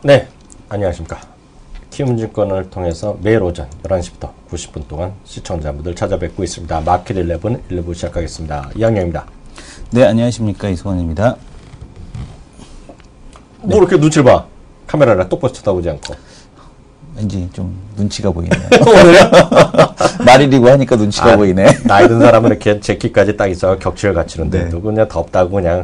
네, 안녕하십니까. 키움증권을 통해서 매일 오전 11시부터 90분 동안 시청자분들 찾아뵙고 있습니다. 마켓 11 1부 시작하겠습니다. 이항영입니다. 네, 안녕하십니까. 이승원입니다. 뭐 이렇게 눈치를 봐. 카메라를 똑바로 쳐다보지 않고. 왠지 좀 눈치가 보이네요. 오늘요? 말일이고 하니까 눈치가 보이네. 나이 든 사람은 이렇게 재킷까지 딱 있어 격식을 갖추는데, 누구 그냥 덥다고 그냥,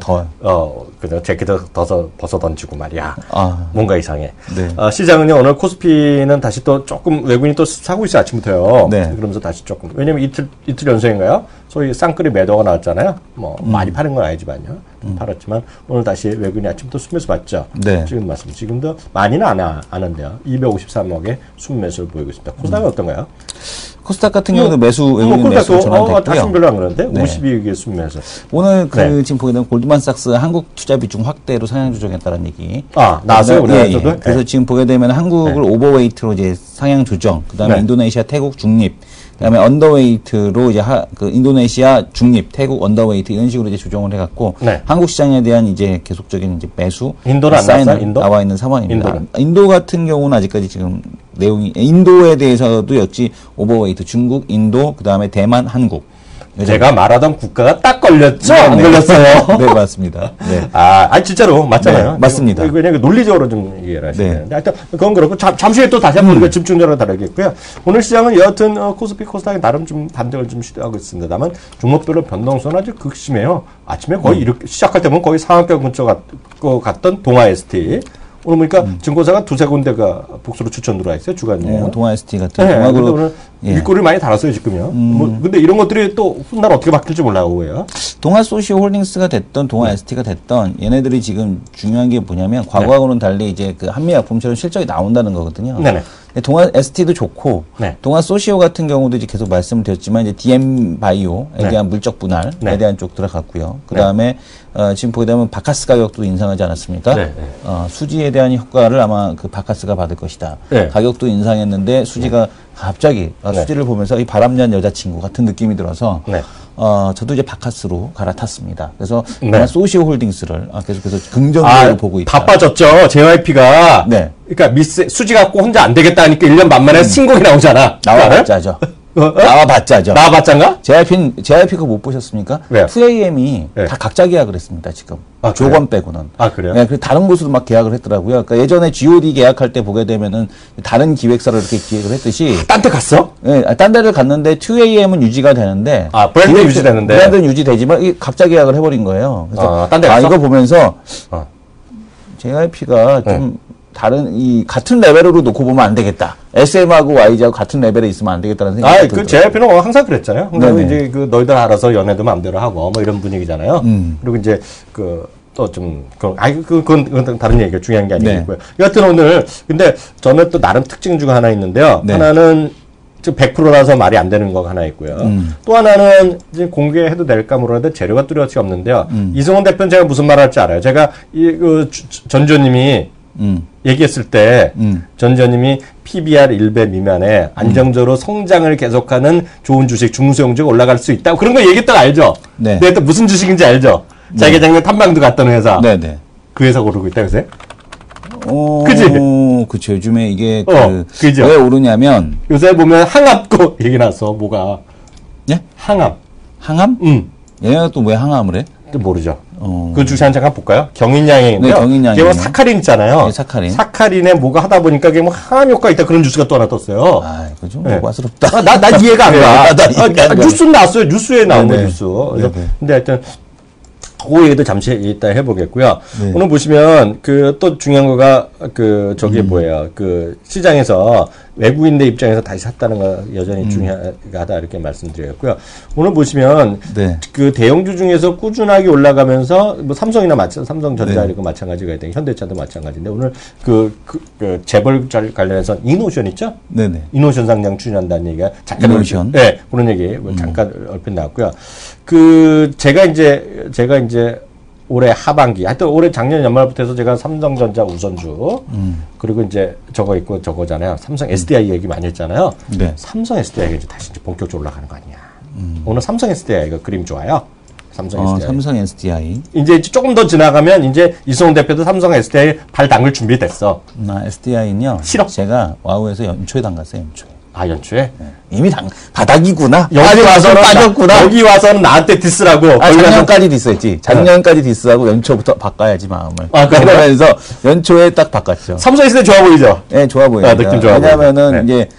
그냥 재킷을 벗어 던지고 말이야. 뭔가 이상해. 네. 시장은요, 오늘 코스피는 다시 또 조금 외국인이 또 사고 있어요, 아침부터요. 네. 그러면서 다시 조금. 왜냐면 이틀 연속인가요? 소위 쌍끌이 매도가 나왔잖아요. 많이 파는 건 아니지만요. 팔았지만, 오늘 다시 외국인이 아침부터 순매수 봤죠. 네. 지금 맞습니다. 지금도 많이는 안 하는데요. 253억의 순매수를 보이고 있습니다. 코스닥은 어떤가요? 코스닥 같은 경우도 매수 외국인 매수 전환됐고요. 다시 별로 안 그러는데 네. 52억의 순매수. 오늘 지금 보게 되면 골드만삭스 한국 투자 비중 확대로 상향 조정했다는 얘기. 나왔어요, 우리나라에서도. 예. 그래서 지금 보게 되면 한국을 오버웨이트로 이제 상향 조정. 그다음에 인도네시아, 태국 중립. 그다음에 언더웨이트로 이제 인도네시아 중립, 태국 언더웨이트 이런 식으로 이제 조정을 해갖고 한국 시장에 대한 이제 계속적인 이제 매수 인도는 안 나왔어요? 인도? 나와 있는 상황입니다. 인도는? 인도 같은 경우는 아직까지 지금 내용이 인도에 대해서도 역시 오버웨이트 중국, 인도, 그다음에 대만, 한국. 제가 말하던 국가가 딱 걸렸죠? 안 걸렸어요? 네, 맞습니다. 네. 진짜로 맞잖아요. 네, 맞습니다. 그냥 논리적으로 좀 이해를 하시면 되는데. 하여튼 그건 그렇고 잠시 후에 또 다시 한번 우리가 집중적으로 다루겠고요. 오늘 시장은 여하튼 코스피 코스닥이 나름 좀 반등을 좀 시도하고 있습니다만 종목별로 변동성은 아주 극심해요. 아침에 거의 이렇게 시작할 때 보면 거의 상한가 근처 갔던 동아 ST. 오늘 보니까 증권사가 두세 군데가 복수로 추천 들어와 있어요, 주간이에요. 동아 ST 같은 경우는 오늘 윗골을 많이 달았어요, 지금요. 근데 이런 것들이 또 훗날 어떻게 바뀔지 몰라요. 동아 소시오 홀딩스가 됐던 동아 ST가 됐던 얘네들이 지금 중요한 게 뭐냐면 과거하고는 달리 이제 그 한미약품처럼 실적이 나온다는 거거든요. 네네. 동아 ST도 좋고 동아 소시오 같은 경우도 이제 계속 말씀을 드렸지만 이제 DM 바이오에 대한 물적 분할에 대한 쪽 들어갔고요. 그 다음에 지금 보게 되면 바카스 가격도 인상하지 않았습니까? 수지에 대한 효과를 아마 그 바카스가 받을 것이다. 가격도 인상했는데 수지가 갑자기 수지를 보면서 이 바람난 여자친구 같은 느낌이 들어서 저도 이제 바카스로 갈아탔습니다. 그래서 소시오 홀딩스를 계속해서 긍정적으로 보고 있다. 바빠졌죠. JYP가. 그러니까 수지 갖고 혼자 안 되겠다 하니까 1년 반 만에 신곡이 나오잖아. 나와봤자죠. 나와봤자죠. 나와봤자인가? JYP가 못 보셨습니까? 왜요? 2AM이 다 각자 계약을 했습니다, 지금. 조건 빼고는. 그래요? 네, 그래서 다른 곳으로 막 계약을 했더라고요. 그러니까 예전에 GOD 계약할 때 보게 되면은 다른 기획사로 이렇게 기획을 했듯이. 딴 데 갔어? 네, 딴 데를 갔는데 2AM은 유지가 되는데. 브랜드 유지되는데. 브랜드는 유지되지만 각자 계약을 해버린 거예요. 그래서 딴 데 갔어? 이거 보면서 JYP가 좀 같은 레벨으로 놓고 보면 안 되겠다. SM하고 YG하고 같은 레벨에 있으면 안 되겠다는 생각이 들더라고요. JYP는 항상 그랬잖아요. 이제 너희들 알아서 연애도 마음대로 하고 이런 분위기잖아요. 그리고 이제 그건 다른 얘기가 중요한 게 아니고요. 여하튼 오늘 근데 저는 또 나름 특징 중 하나 있는데요. 하나는 100%라서 말이 안 되는 거 하나 있고요. 또 하나는 이제 공개해도 될까 모르는데 재료가 뚜렷이 없는데요. 이승원 대표는 제가 무슨 말 할지 알아요. 제가 전 의원님이 얘기했을 때 전 의원님이 PBR 1배 미만에 안정적으로 성장을 계속하는 좋은 주식, 중소형주가 올라갈 수 있다. 그런 거 얘기했던 거 알죠? 근데 또 무슨 주식인지 알죠? 자기 작년 탐방도 갔던 회사. 그 회사 오르고 있다, 요새? 그치? 그쵸. 요즘에 이게 그죠? 왜 오르냐면 요새 보면 항암고 얘기 나서 뭐가. 예? 항암. 항암? 얘가 또 왜 항암을 해? 또 모르죠. 그 주식 한 잠깐 볼까요? 경인양행인데요. 경인양행. 사카린 있잖아요. 사카린에 뭐가 하다 보니까 그게 뭐 항암 효과 있다 그런 뉴스가 또 하나 떴어요. 그거 좀 오바스럽다. 난 이해가 안 가. 뉴스는 나왔어요. 뉴스에 나온 거 뉴스. 근데 하여튼 그 얘기도 잠시 이따 해보겠고요. 오늘 보시면 또 중요한 거가 뭐예요? 시장에서 외국인들 입장에서 다시 샀다는 거 여전히 중요하다 이렇게 말씀드렸고요. 오늘 보시면 그 대형주 중에서 꾸준하게 올라가면서 뭐 삼성이나 삼성전자 이런 거 마찬가지가 되고 현대차도 마찬가지인데 오늘 재벌 관련해서 이노션 있죠? 이노션 상장 추진한다는 얘기가 잠깐 이노션. 그런 얘기 잠깐 얼핏 나왔고요. 제가 이제 올해 하반기, 하여튼 올해 작년 연말부터 해서 제가 삼성전자 우선주, 그리고 이제 저거 있고 저거잖아요. 삼성 SDI 얘기 많이 했잖아요. 삼성 SDI가 이제 다시 본격적으로 올라가는 거 아니야. 오늘 삼성 SDI가 그림 좋아요. 삼성 SDI. 이제 조금 더 지나가면 이제 이승훈 대표도 삼성 SDI 발 담글 준비됐어. SDI는요. 싫어. 제가 와우에서 연초에 담갔어요. 연초에. 아, 연초에? 네. 이미 바닥이구나. 여기 와서는 빠졌구나. 여기 와서는 나한테 디스라고. 작년까지 디스했지. 작년까지 디스하고 연초부터 바꿔야지 마음을. 그러면서 연초에 딱 바꿨죠. 삼성 SDI 좋아 보이죠? 네, 좋아 보여요. 느낌 좋아 보여요. 왜냐면은 이제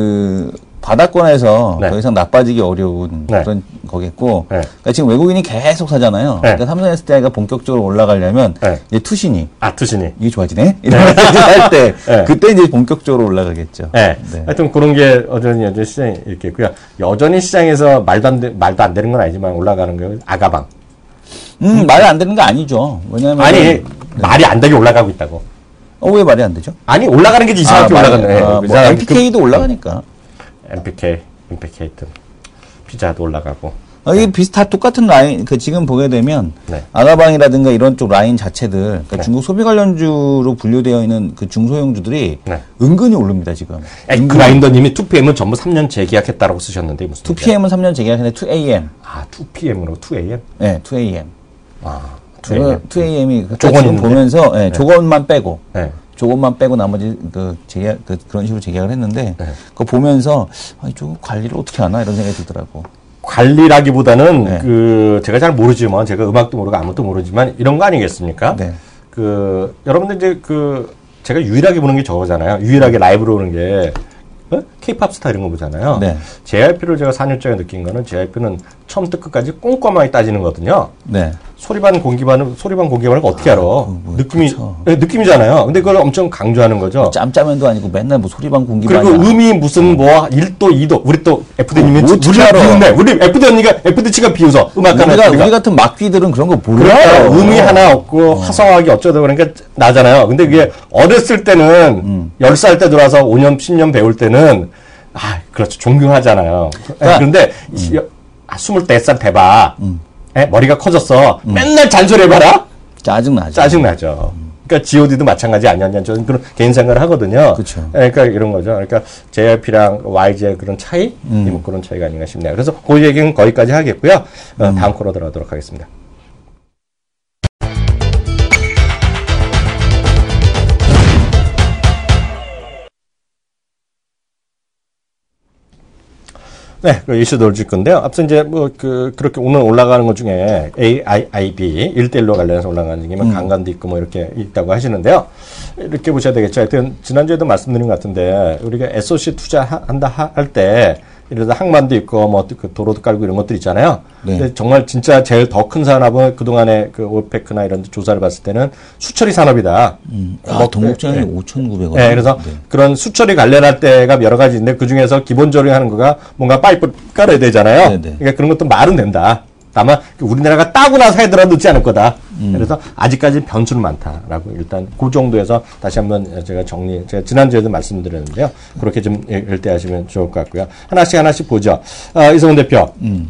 바닥권에서 더 이상 나빠지기 어려운 그런 거겠고, 그러니까 지금 외국인이 계속 사잖아요. 그러니까 삼성 SDI가 본격적으로 올라가려면 이제 투신이 이게 좋아지네 이런 할 때 그때 이제 본격적으로 올라가겠죠. 하여튼 그런 게 여전히 시장이 이렇게 있고요. 여전히 시장에서 말도 안 되는 건 아니지만 올라가는 거 아가방. 말이 안 되는 거 아니죠. 왜냐하면 말이 안 되게 올라가고 있다고. 왜 말이 안 되죠? 아니 올라가는 게 이상하게 올라가네. MPK도 올라가니까. MPK, 피자도 올라가고. 이게 다 똑같은 라인, 지금 보게 되면, 아가방이라든가 이런 쪽 라인 자체들, 중국 소비 관련주로 분류되어 있는 그 중소형주들이 은근히 오릅니다, 지금. 그라인더님이 2PM은 전부 3년 재계약했다라고 쓰셨는데, 무슨. 2PM은 3년 재계약했는데, 2AM. 2PM으로 2AM? 네, 2AM. 2AM. 2AM이 지금 보면서, 조건만 빼고. 조금만 빼고 나머지 그런 식으로 재계약을 했는데 그거 보면서 이쪽 관리를 어떻게 하나 이런 생각이 들더라고. 관리라기보다는 제가 잘 모르지만 제가 음악도 모르고 아무것도 모르지만 이런 거 아니겠습니까? 여러분들 이제 제가 유일하게 보는 게 저거잖아요. 유일하게 라이브로 보는 게 K-팝 스타 이런 거 보잖아요. JYP를 제가 4년째 느낀 거는 JYP는 처음부터 끝까지 꼼꼼하게 따지는 거거든요. 소리반 공기반을 어떻게 알아? 느낌이잖아요. 근데 그걸 엄청 강조하는 거죠. 짬짜면도 아니고 맨날 소리반 공기반. 그리고 음이 무슨 1도, 2도. 우리 또 FD님이 우리 FD 언니가 FD치가 비웃어. 우리 같은 막귀들은 그런 거 몰라요. 음이 하나 없고 화성하기 어쩌다 그러니까 나잖아요. 근데 그게 어렸을 때는 10살 때 들어와서 5년, 10년 배울 때는 그렇죠. 존경하잖아요. 그런데 24살 돼봐. 머리가 커졌어. 맨날 잔소리해봐라? 짜증나죠. 그러니까 GOD도 마찬가지 아니었냐. 저는 그런 개인 생각을 하거든요. 그렇죠. 그러니까 이런 거죠. 그러니까 JYP랑 YG의 그런 차이? 그런 차이가 아닌가 싶네요. 그래서 그 얘기는 거기까지 하겠고요. 다음 코너 들어가도록 하겠습니다. 그 이슈 넣어줄 건데요. 앞서 이제 그렇게 오늘 올라가는 것 중에 AIIB 1대1로 관련해서 올라가는 중에 강간도 있고 이렇게 있다고 하시는데요. 이렇게 보셔야 되겠죠. 하여튼, 지난주에도 말씀드린 것 같은데, 우리가 SOC 투자한다 할 때, 예를 들어 항만도 있고, 도로도 깔고 이런 것들 있잖아요. 근데 정말 진짜 제일 더 큰 산업은 그동안에 오페크나 이런 데 조사를 봤을 때는 수처리 산업이다. 동국장이 5,900원. 그래서 그런 수처리 관련할 때가 여러 가지 있는데 그 중에서 기본적으로 하는 거가 뭔가 파이프 깔아야 되잖아요. 그러니까 그런 것도 말은 된다. 다만 우리나라가 따고 나서 해더라도 늦지 않을 거다. 그래서 아직까지 변수는 많다라고 일단 그 정도에서 다시 한번 제가 지난주에도 말씀드렸는데요. 그렇게 좀 일대하시면 좋을 것 같고요. 하나씩 보죠. 이성훈 대표.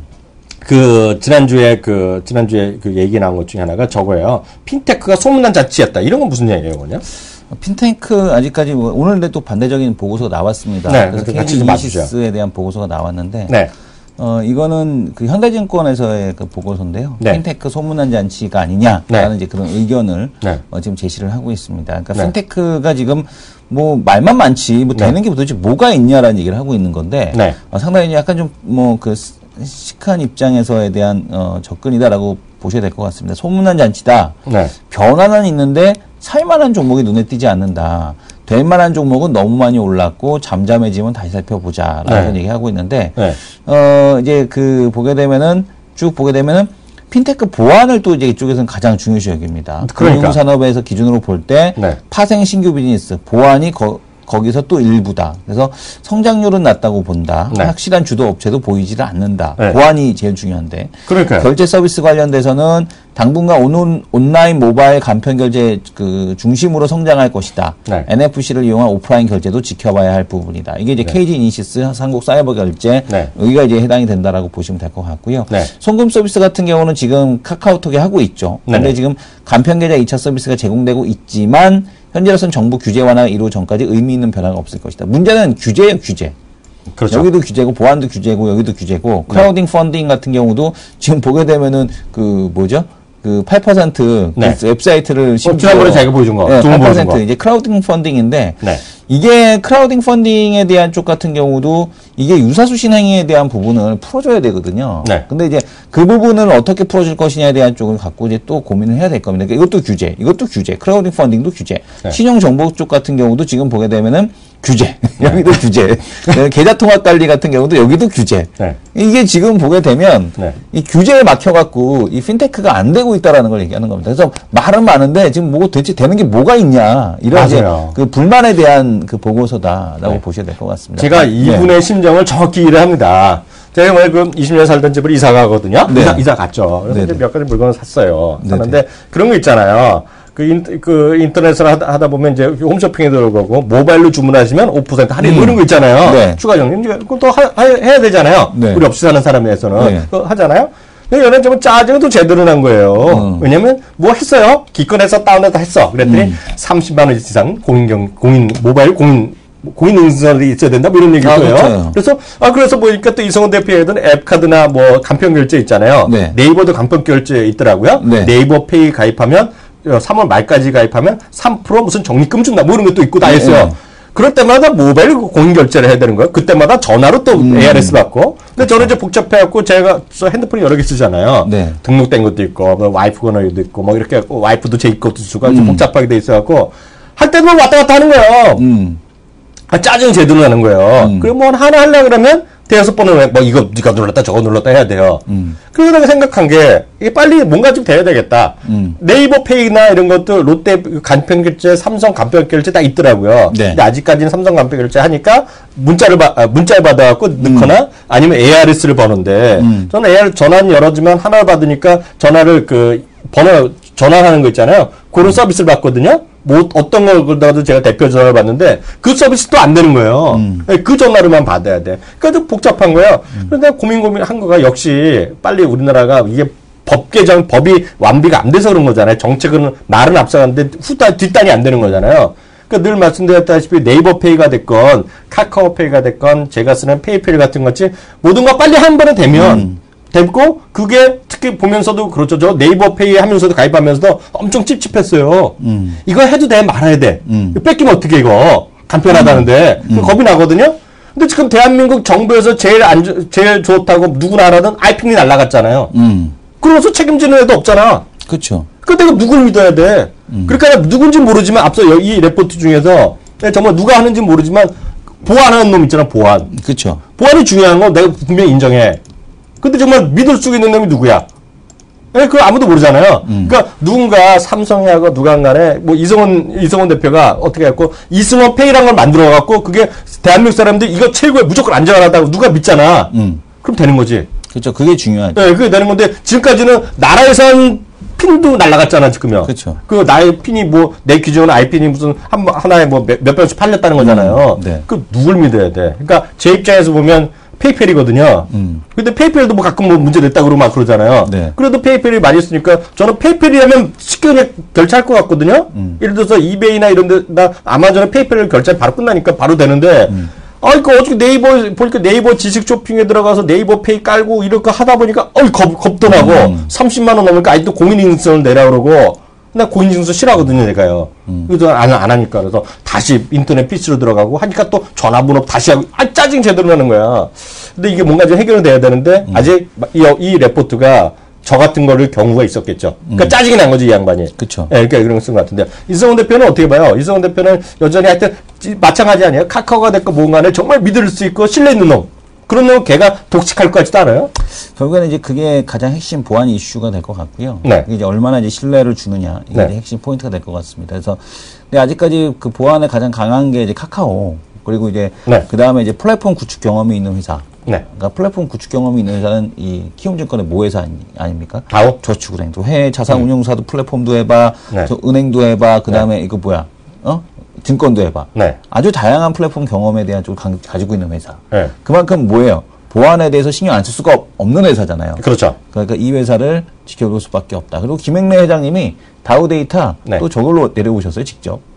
지난주에 얘기 나온 것 중에 하나가 저거예요. 핀테크가 소문난 자치였다. 이런 건 무슨 얘기예요, 그냥? 핀테크 아직까지 오늘도 또 반대적인 보고서가 나왔습니다. 그래서 KG이니시스에 대한 보고서가 나왔는데 이거는 현대증권에서의 보고서인데요. 핀테크 소문난 잔치가 아니냐라는 이제 그런 의견을 지금 제시를 하고 있습니다. 그러니까 핀테크가 지금 말만 많지 되는 게 도대체 뭐가 있냐라는 얘기를 하고 있는 건데 상당히 약간 좀 시크한 입장에서에 대한 접근이다라고 보셔야 될 것 같습니다. 소문난 잔치다. 변화는 있는데 살만한 종목이 눈에 띄지 않는다. 될 만한 종목은 너무 많이 올랐고 잠잠해지면 다시 살펴보자라는 얘기하고 있는데 이제 쭉 보게 되면은 핀테크 보안을 또 이제 이쪽에서는 가장 중요시 여깁니다. 금융산업에서 기준으로 볼 때 파생 신규 비즈니스 보안이 거기서 또 일부다. 그래서 성장률은 낮다고 본다. 확실한 주도 업체도 보이지를 않는다. 보안이 제일 중요한데. 결제 서비스 관련돼서는 당분간 온라인 모바일 간편 결제 중심으로 성장할 것이다. NFC를 이용한 오프라인 결제도 지켜봐야 할 부분이다. 이게 이제 KG 이니시스 한국 사이버 결제 여기가 이제 해당이 된다라고 보시면 될 것 같고요. 송금 서비스 같은 경우는 지금 카카오톡이 하고 있죠. 근데 지금 간편 계좌 2차 서비스가 제공되고 있지만 현재로서는 정부 규제 완화가 이루 전까지 의미 있는 변화가 없을 것이다. 문제는 규제예요, 규제. 그렇죠. 여기도 규제고 보안도 규제고 여기도 규제고 크라우딩 펀딩 같은 경우도 지금 보게 되면은 그 뭐죠? 그 8% 네. 그 웹사이트를 지난번에 자기가 보여준 거. 네, 두 번 보여준 8% 거. 이제 크라우딩 펀딩인데 네. 이게 크라우딩 펀딩에 대한 쪽 같은 경우도 이게 유사수신 행위에 대한 부분을 풀어줘야 되거든요. 네. 근데 이제 그 부분을 어떻게 풀어줄 것이냐에 대한 쪽을 갖고 이제 또 고민을 해야 될 겁니다. 그러니까 이것도 규제, 크라우딩 펀딩도 규제, 네. 신용정보 쪽 같은 경우도 지금 보게 되면은 규제, 여기도 규제, 계좌통합관리 같은 경우도 여기도 규제. 네. 이게 지금 보게 되면 네. 이 규제에 막혀갖고 이 핀테크가 안 되고 있다라는 걸 얘기하는 겁니다. 그래서 말은 많은데 지금 뭐 대체 되는 게 뭐가 있냐 이런 이제 그 불만에 대한 그 보고서다라고 네. 보셔야 될 것 같습니다. 제가 이분의 심정을 정확히 이해를 합니다. 제가 뭐 그 20년 살던 집을 이사 가거든요. 네. 이사 갔죠. 그래서 이제 몇 가지 물건을 샀어요. 네네. 샀는데 그런 거 있잖아요. 그 인터넷을 하다 보면 이제 홈쇼핑에 들어가고 모바일로 주문하시면 5% 할인 뭐 이런 거 있잖아요. 네. 추가 적립. 그럼 또 해야 되잖아요. 네. 우리 없이 사는 사람에서는. 네. 그거 하잖아요. 근데 연애 좀 짜증은 또 제대로 난 거예요. 왜냐면 뭐 했어요? 기권해서 다운해서 했어. 그랬더니 30만 원 이상 모바일 공인 인증서이 있어야 된다 뭐 이런 얘기고요. 그렇죠. 그래서 보니까 또 이성훈 대표에는 앱카드나 뭐 간편 결제 있잖아요. 네. 네이버도 간편 결제 있더라고요. 네. 네이버 페이 가입하면 3월 말까지 가입하면 3% 무슨 적립금 준다 뭐 이런 것도 있고 다 했어요. 네. 그럴 때마다 모바일 공인 결제를 해야 되는 거예요. 그때마다 전화로 또 ARS 받고. 근데 저는 이제 복잡해갖고 제가 핸드폰이 여러 개 쓰잖아요. 네. 등록된 것도 있고, 뭐 와이프 번호도 있고, 뭐 이렇게 해갖고 와이프도 제 것도 주고 좀 복잡하게 돼 있어갖고 할 때만 왔다 갔다 하는 거예요. 짜증 제대로 나는 거예요. 그리고 뭐 하나 하려고 그러면 대여섯 번을 뭐 이거 네가 눌렀다 저거 눌렀다 해야 돼요. 그러다가 생각한 게 이게 빨리 뭔가 좀 돼야 되겠다. 네이버 페이나 이런 것도 롯데 간편 결제, 삼성 간편 결제 다 있더라고요. 네. 근데 아직까지는 삼성 간편 결제 하니까 문자를 받아갖고 넣거나 아니면 ARS를 버는데 저는 AR 전화는 여러 지만 하나를 받으니까 전화를 전화하는 거 있잖아요. 그런 서비스를 받거든요. 뭐 어떤 걸라도 제가 대표 전화를 받는데 그 서비스도 안 되는 거예요. 그 전화로만 받아야 돼. 그러니까 좀 복잡한 거예요. 그런데 고민한 거가 역시 빨리 우리나라가 이게 법이 완비가 안 돼서 그런 거잖아요. 정책은 말은 앞서가는데 뒷단이 안 되는 거잖아요. 그러니까 늘 말씀드렸다시피 네이버페이가 됐건 카카오페이가 됐건 제가 쓰는 페이페이 같은 것 같이 모든 거 빨리 한 번에 되면 됐고 그게 특히 보면서도 그렇죠. 저 네이버페이 하면서도 가입하면서도 엄청 찝찝했어요. 이거 해도 돼 말아야 돼. 이거 뺏기면 어떻게 이거 간편하다는데 겁이 나거든요. 근데 지금 대한민국 정부에서 제일 좋다고 누구나 하라던 아이핀이 날라갔잖아요. 그러면서 책임지는 애도 없잖아. 그렇죠. 근데 내가 누굴 믿어야 돼? 그러니까 누군지 모르지만 앞서 이 레포트 중에서 정말 누가 하는지 모르지만 보안하는 놈 있잖아. 보안. 그렇죠. 보안이 중요한 거 내가 분명히 인정해. 근데 정말 믿을 수 있는 놈이 누구야? 그거 아무도 모르잖아요. 그러니까 누군가 삼성하고 누가 간에 뭐 이성원 대표가 어떻게 했고 이승원 페이라는 걸 만들어 갖고 그게 대한민국 사람들이 이거 최고에 무조건 안전하다고 누가 믿잖아. 그럼 되는 거지. 그렇죠. 그게 중요하죠. 네, 그게 되는 건데 지금까지는 나라에선 핀도 날라갔잖아 지금요. 그렇죠. 그 나의 핀이 뭐 내 기존 아이핀이 무슨 하나에 뭐 몇 번씩 팔렸다는 거잖아요. 네. 그 누굴 믿어야 돼? 그러니까 제 입장에서 보면 페이펠이거든요. 근데 페이펠도 뭐 가끔 뭐 문제 냈다 그러고 막 그러잖아요. 네. 그래도 페이펠이 많이 쓰니까 저는 페이펠이라면 쉽게 그냥 결제할 것 같거든요. 예를 들어서 이베이나 이런 데나 아마존에 페이펠을 결제하면 바로 끝나니까 바로 되는데 그러니까 어떻게 보니까 네이버 지식 쇼핑에 들어가서 네이버 페이 깔고 이렇게 하다 보니까 겁도 나고 30만 원 넘으니까 아직도 공인인증서를 내라 그러고 나 공인인증서 싫어하거든요, 내가요. 그래서 안 하니까. 그래서 다시 인터넷 PC로 들어가고 하니까 또 전화번호 다시 하고, 짜증 제대로 나는 거야. 근데 이게 뭔가 좀 해결은 돼야 되는데, 아직 이 레포트가 저 같은 거를 경우가 있었겠죠. 그러니까 짜증이 난 거지, 이 양반이. 그쵸. 예, 그러니까 이런 거 쓴 것 같은데. 이성훈 대표는 어떻게 봐요? 이성훈 대표는 여전히 하여튼 마찬가지 아니에요? 카카오가 됐건 뭔가 간에 정말 믿을 수 있고 신뢰 있는 놈. 그런 놈은 걔가 독식할 것 같지도 않아요? 결국에는 이제 그게 가장 핵심 보안 이슈가 될 것 같고요. 네. 이게 이제 얼마나 이제 신뢰를 주느냐 이게 네. 이제 핵심 포인트가 될 것 같습니다. 그래서 근데 아직까지 그 보안에 가장 강한 게 이제 카카오 그리고 이제 네. 그 다음에 이제 플랫폼 구축 경험이 있는 회사. 네. 그러니까 플랫폼 구축 경험이 있는 회사는 이 키움증권의 모회사 아닙니까? 다오? 저축은행도 해외 자산운용사도 플랫폼도 해봐, 네. 저 은행도 해봐, 그 다음에 이거 뭐야? 증권도 해봐. 네. 아주 다양한 플랫폼 경험에 대한 쪽을 가지고 있는 회사. 네. 그만큼 뭐예요? 보안에 대해서 신경 안 쓸 수가 없는 회사잖아요. 그렇죠. 그러니까 이 회사를 지켜볼 수밖에 없다. 그리고 김행래 회장님이 다우데이터 네. 또 저걸로 내려오셨어요, 직접.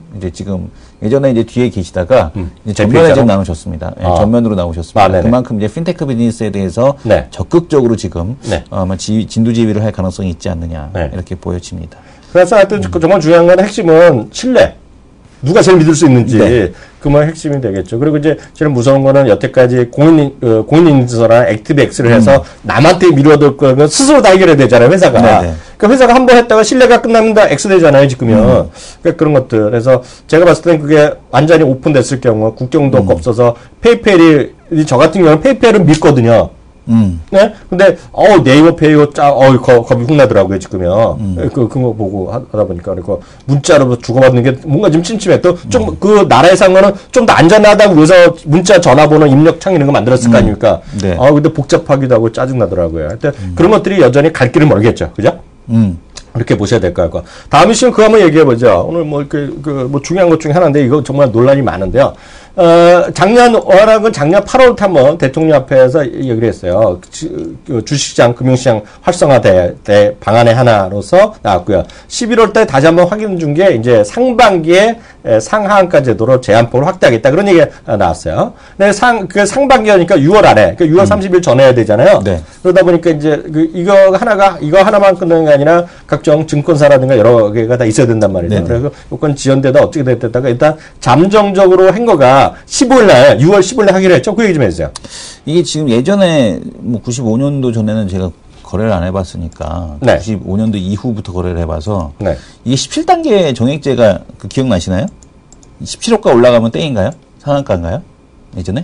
이제 지금 예전에 이제 뒤에 계시다가 이제 전면에 지금 나오셨습니다. 네, 전면으로 나오셨습니다. 그만큼 이제 핀테크 비즈니스에 대해서 적극적으로 지금 아마 진두지휘를 할 가능성이 있지 않느냐 이렇게 보여집니다. 그래서 하여튼 정말 중요한 건 핵심은 신뢰. 누가 제일 믿을 수 있는지 그만 핵심이 되겠죠. 그리고 이제 제일 무서운 거는 여태까지 공인인증서랑 액티브엑스를 해서 남한테 미뤄둘 거면 스스로 다 해결해야 되잖아요, 회사가. 그러니까 회사가 한 번 했다가 신뢰가 끝나면 다 X 되잖아요, 지금은. 그러니까 그런 것들. 그래서 제가 봤을 때는 그게 완전히 오픈됐을 경우 국경도 없어서 페이팔이 저 같은 경우는 페이팔은 믿거든요. 네? 근데, 네이버 페이고 겁이 훅 나더라고요, 지금요. 그거 보고 하다 보니까. 그리고 문자로 주고받는 게 뭔가 좀 침침해. 또 좀 그 나라에서 한 거는 좀 더 안전하다고 그래서 문자 전화번호 입력창 이런 거 만들었을 거 아닙니까? 근데 복잡하기도 하고 짜증나더라고요. 하여튼 그런 것들이 여전히 갈 길을 멀겠죠. 그죠? 이렇게 보셔야 될 것 같고. 다음 이슈는 그거 한번 얘기해보죠. 오늘 뭐 중요한 것 중에 하나인데 이거 정말 논란이 많은데요. 작년 8월 때 한번 대통령 앞에서 얘기를 했어요. 주식시장, 금융시장 활성화대 방안의 하나로서 나왔고요. 11월 때 다시 한번 확인 준 게 이제 상반기에 상하한가 제도로 제한폭을 확대하겠다. 그런 얘기가 나왔어요. 근데 상반기니까 6월 안에, 그러니까 6월 30일 전에 해야 되잖아요. 그러다 보니까 이제 이거 하나만 끝내는 게 아니라 각종 증권사라든가 여러 개가 다 있어야 된단 말이죠. 그래서 요건 지연되다 어떻게 됐다가 일단 잠정적으로 한 거가 15일날, 6월 15일날 하기로 했죠. 그 얘기 좀 해주세요. 이게 지금 예전에 뭐 95년도 전에는 제가 거래를 안 해봤으니까 95년도 이후부터 거래를 해봐서 이게 17단계 정액제가 기억나시나요? 17호가 올라가면 땡인가요? 상한가인가요? 예전에?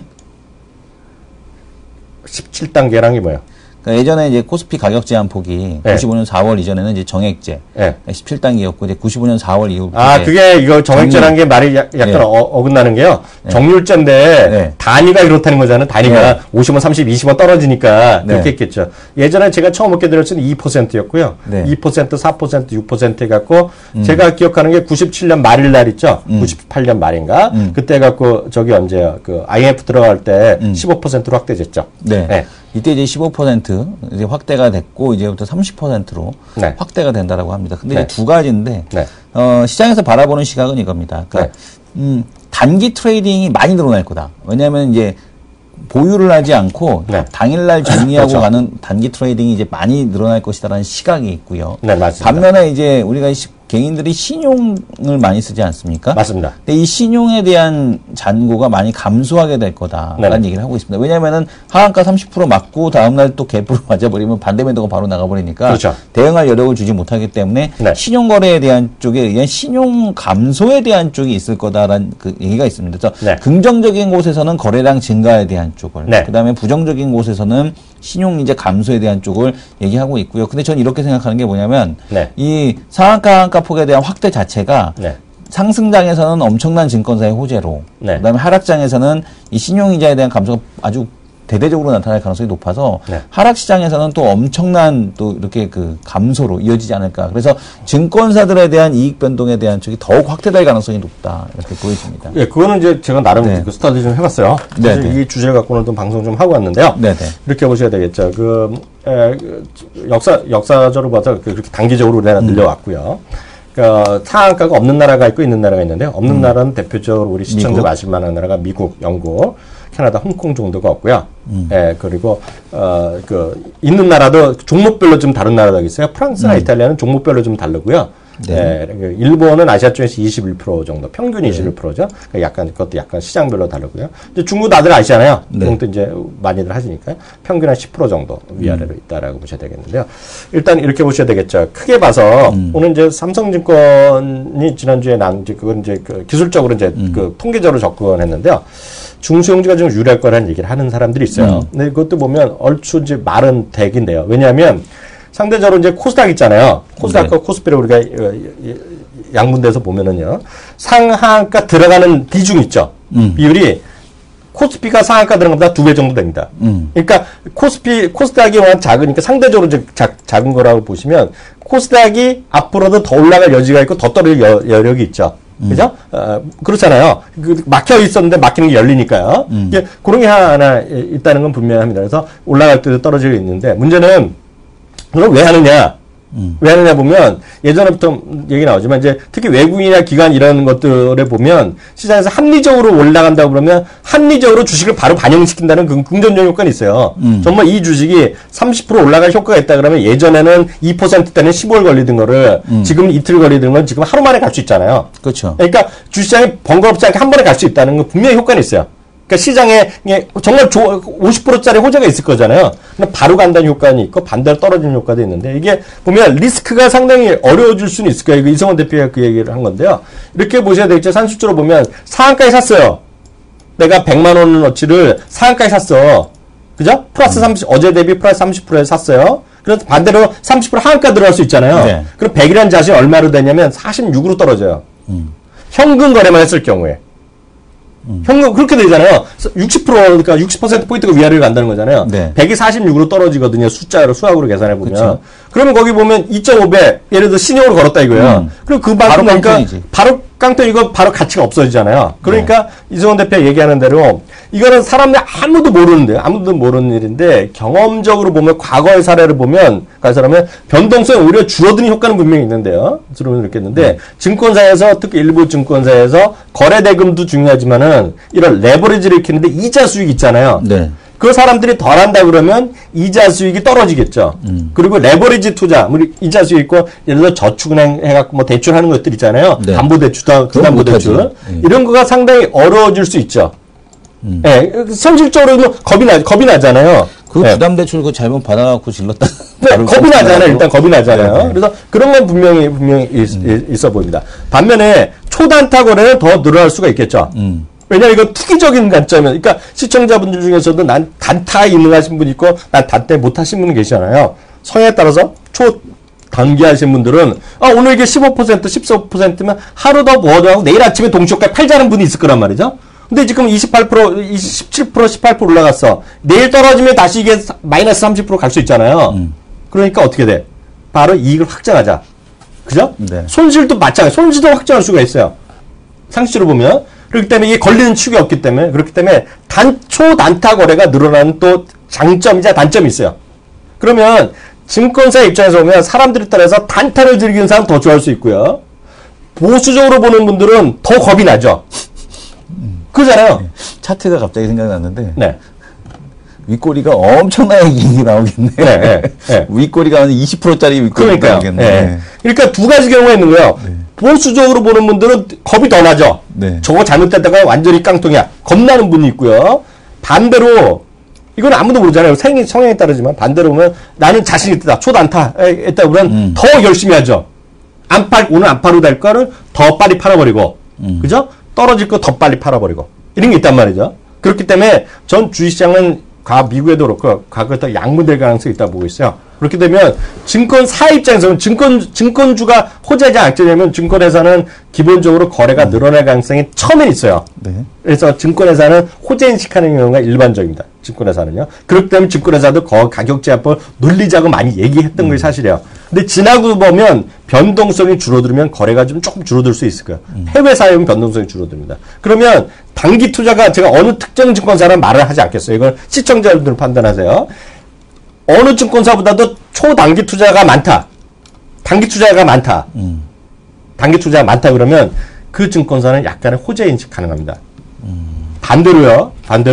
17단계란 게 뭐예요? 그러니까 예전에 이제 코스피 가격 제한 폭이 95년 4월 이전에는 이제 정액제 17단계였고 이제 95년 4월 이후부터 그게 이거 정액제라는 게 말이 약간 어긋나는 게요. 정률제인데 단위가 이렇다는 거잖아요. 단위가 50원, 30, 20원 떨어지니까 그렇게 했겠죠. 예전에 제가 처음 먹게 들었을 때는 2%였고요. 2%, 4%, 6% 해갖고 제가 기억하는 게 97년 말일 날 있죠. 98년 말인가? 그때 갖고 저기 언제요? 그 IMF 들어갈 때 15%로 확대됐죠. 이때 이제 15% 이제 확대가 됐고 이제부터 30%로 확대가 된다라고 합니다. 근데 이제 두 가지인데 시장에서 바라보는 시각은 이겁니다. 그러니까 단기 트레이딩이 많이 늘어날 거다. 왜냐하면 이제 보유를 하지 않고 당일날 정리하고 가는 단기 트레이딩이 이제 많이 늘어날 것이다라는 시각이 있고요. 반면에 이제 우리가 개인들이 신용을 많이 쓰지 않습니까? 맞습니다. 근데 이 신용에 대한 잔고가 많이 감소하게 될 거다라는 얘기를 하고 있습니다. 왜냐하면은 하한가 30% 맞고 다음날 또 갭으로 맞아버리면 반대매도가 바로 나가버리니까 대응할 여력을 주지 못하기 때문에 신용거래에 대한 쪽에 의한 신용 감소에 대한 쪽이 있을 거다라는 그 얘기가 있습니다. 그래서 긍정적인 곳에서는 거래량 증가에 대한 쪽을, 그다음에 부정적인 곳에서는 신용 이제 감소에 대한 쪽을 얘기하고 있고요. 근데 전 이렇게 생각하는 게 뭐냐면 이 상한가 폭에 대한 확대 자체가 상승장에서는 엄청난 증권사의 호재로 그다음에 하락장에서는 이 신용이자에 대한 감소가 아주 대대적으로 나타날 가능성이 높아서 하락시장에서는 또 엄청난 또 이렇게 그 감소로 이어지지 않을까. 그래서 증권사들에 대한 이익 변동에 대한 쪽이 더욱 확대될 가능성이 높다. 이렇게 보여집니다. 그거는 이제 제가 나름 그 스터디 좀 해봤어요. 이 주제를 갖고는 좀 방송 좀 하고 왔는데요. 이렇게 보셔야 되겠죠. 역사적으로 봐서 그렇게 단기적으로 우리나라 늘려왔고요. 상한가가 없는 나라가 있고 있는 나라가 있는데요. 없는 나라는 대표적으로 우리 시청자가 아실 만한 나라가 미국, 영국, 캐나다, 홍콩 정도가 없고요. 그리고 있는 나라도 종목별로 좀 다른 나라가 있어요. 프랑스나 이탈리아는 종목별로 좀 다르고요. 일본은 아시아 쪽에서 21% 정도, 평균이 21%죠. 그러니까 그것도 약간 시장별로 다르고요. 이제 중국 다들 아시잖아요. 중국도 이제 많이들 하시니까요. 평균 한 10% 정도 위아래로 있다라고 보셔야 되겠는데요. 일단 이렇게 보셔야 되겠죠. 크게 봐서 오늘 이제 삼성증권이 지난주에 그건 이제 기술적으로 이제 통계적으로 접근했는데요. 중소형주가 좀 유리할 거라는 얘기를 하는 사람들이 있어요. 근데 그것도 보면 얼추 이제 말은 되긴데요. 왜냐하면 상대적으로 이제 코스닥 있잖아요. 코스닥과 코스피를 우리가 양분돼서 보면은요. 상한가 들어가는 비중 있죠. 비율이 코스피가 상한가 들어간 것보다 2배 정도 됩니다. 그러니까 코스닥이 워낙 작으니까 상대적으로 이제 작은 거라고 보시면 코스닥이 앞으로도 더 올라갈 여지가 있고 더 떨어질 여력이 있죠. 그죠? 그렇잖아요. 막혀 있었는데 막히는 게 열리니까요. 이게 그런 게 하나 있다는 건 분명합니다. 그래서 올라갈 때도 떨어지고 있는데 문제는 그걸 왜 하느냐? 왜 하느냐 보면 예전부터 얘기 나오지만 이제 특히 외국인이나 기관 이런 것들에 보면 시장에서 합리적으로 올라간다고 그러면 합리적으로 주식을 바로 반영시킨다는 긍정적 효과는 있어요. 정말 이 주식이 30% 올라갈 효과가 있다 그러면 예전에는 2% 때는 15일 걸리던 거를 지금 이틀 걸리던 건 지금 하루 만에 갈 수 있잖아요. 그렇죠. 그러니까 주시장이 번거롭지 않게 한 번에 갈 수 있다는 건 분명히 효과는 있어요. 그러니까 시장에 정말 50%짜리 호재가 있을 거잖아요. 근데 바로 간다는 효과는 있고 반대로 떨어지는 효과도 있는데 이게 보면 리스크가 상당히 어려워질 수는 있을 거예요. 이성원 대표가 그 얘기를 한 건데요. 이렇게 보셔야 되겠죠. 산술적으로 보면 상한가에 샀어요. 내가 100만 원어치를 상한가에 샀어. 그죠? 플러스 30, 어제 대비 플러스 30%에 샀어요. 그래서 반대로 30% 하한가 들어갈 수 있잖아요. 네. 그럼 100이라는 자신이 얼마로 되냐면 46으로 떨어져요. 현금 거래만 했을 경우에. 현금 그렇게 되잖아요. 60% 그러니까 60%포인트가 위아래로 간다는 거잖아요. 네. 100이 46으로 떨어지거든요. 숫자로 수학으로 계산해 보면. 그쵸. 그러면 거기 보면 2.5배 예를 들어 신용으로 걸었다 이거예요. 그럼 그 만큼 그러니까 바로 깡통 이거 바로 가치가 없어지잖아요. 그러니까 네. 이성원 대표 얘기하는 대로 이거는 사람들 아무도 모르는 일인데 경험적으로 보면 과거의 사례를 보면 가서라면 변동성이 오히려 줄어드는 효과는 분명히 있는데요. 줄어드는 있겠는데 증권사에서 특히 일부 증권사에서 거래 대금도 중요하지만은 이런 레버리지를 일으키는데 이자 수익 있잖아요. 네. 그 사람들이 덜 한다 그러면 이자 수익이 떨어지겠죠. 그리고 레버리지 투자, 우리 이자 수익 있고 예를 들어 저축은행 해갖고 뭐 대출하는 것들 있잖아요. 네. 담보대출, 부담보대출 이런 거가 상당히 어려워질 수 있죠. 네, 현실적으로는 겁이 나잖아요. 그 네. 부담대출 그 잘못 받아갖고 질렀다. 네, 겁이 나잖아요. 일단 겁이 나잖아요. 네, 네. 그래서 그런 건 분명히 있어 보입니다. 반면에 초단타 거래는 더 늘어날 수가 있겠죠. 왜냐면 이건 투기적인 관점이에요. 그러니까 시청자분들 중에서도 난 단타에 있능하신 분 있고 난 단타에 못하신 분 계시잖아요. 성향에 따라서 초단기하신 분들은 오늘 이게 15% 14%면 하루 더 모아두고 내일 아침에 동시효과에 팔자는 분이 있을 거란 말이죠. 근데 지금 28%, 17%, 18% 올라갔어. 내일 떨어지면 다시 이게 마이너스 30% 갈 수 있잖아요. 그러니까 어떻게 돼? 바로 이익을 확장하자. 그죠? 네. 손실도 마찬가지. 손실도 확장할 수가 있어요. 상식적으로 보면. 그렇기 때문에 이게 걸리는 축이 없기 때문에 그렇기 때문에 초단타 거래가 늘어나는 또 장점이자 단점이 있어요. 그러면 증권사 입장에서 보면 사람들에 따라서 단타를 즐기는 사람 더 좋아할 수 있고요. 보수적으로 보는 분들은 더 겁이 나죠. 그러잖아요. 네. 차트가 갑자기 생각났는데 네. 윗꼬리가 엄청나게 긴 게 나오겠네. 네, 네, 네. 윗꼬리가 한 20%짜리 윗꼬리가 나오겠네. 네. 그러니까 두 가지 경우가 있는 거예요. 네. 보수적으로 보는 분들은 겁이 더 나죠. 네. 저거 잘못됐다가 완전히 깡통이야. 겁나는 분이 있고요. 반대로 이건 아무도 모르잖아요. 성향에 따르지만 반대로 보면 나는 자신 있다. 초단타 했다 그러면 더 열심히 하죠. 오늘 안 팔아도 될 거를 더 빨리 팔아버리고 그죠? 떨어질 거 더 빨리 팔아버리고 이런 게 있단 말이죠. 그렇기 때문에 전 주식시장은 미국에도 그렇고 과거에 더 양분될 가능성이 있다고 보고 있어요. 그렇게 되면 증권사 입장에서는 증권주가 호재냐 악재냐면 증권회사는 기본적으로 거래가 늘어날 가능성이 처음에 있어요. 네. 그래서 증권회사는 호재 인식하는 경우가 일반적입니다. 증권회사는요. 그렇기 때문에 증권회사도 가격 제한법을 늘리자고 많이 얘기했던 것이 사실이에요. 근데 지나고 보면 변동성이 줄어들면 거래가 좀 조금 줄어들 수 있을 거예요. 해외 사회는 변동성이 줄어듭니다. 그러면 단기 투자가 제가 어느 특정 증권사는 말을 하지 않겠어요. 이걸 시청자분들 판단하세요. 어느 증권사보다도 초단기 투자가 많다. 단기 투자가 많다. 단기 투자가 많다 그러면 그 증권사는 약간의 호재 인식 가능합니다. 반대로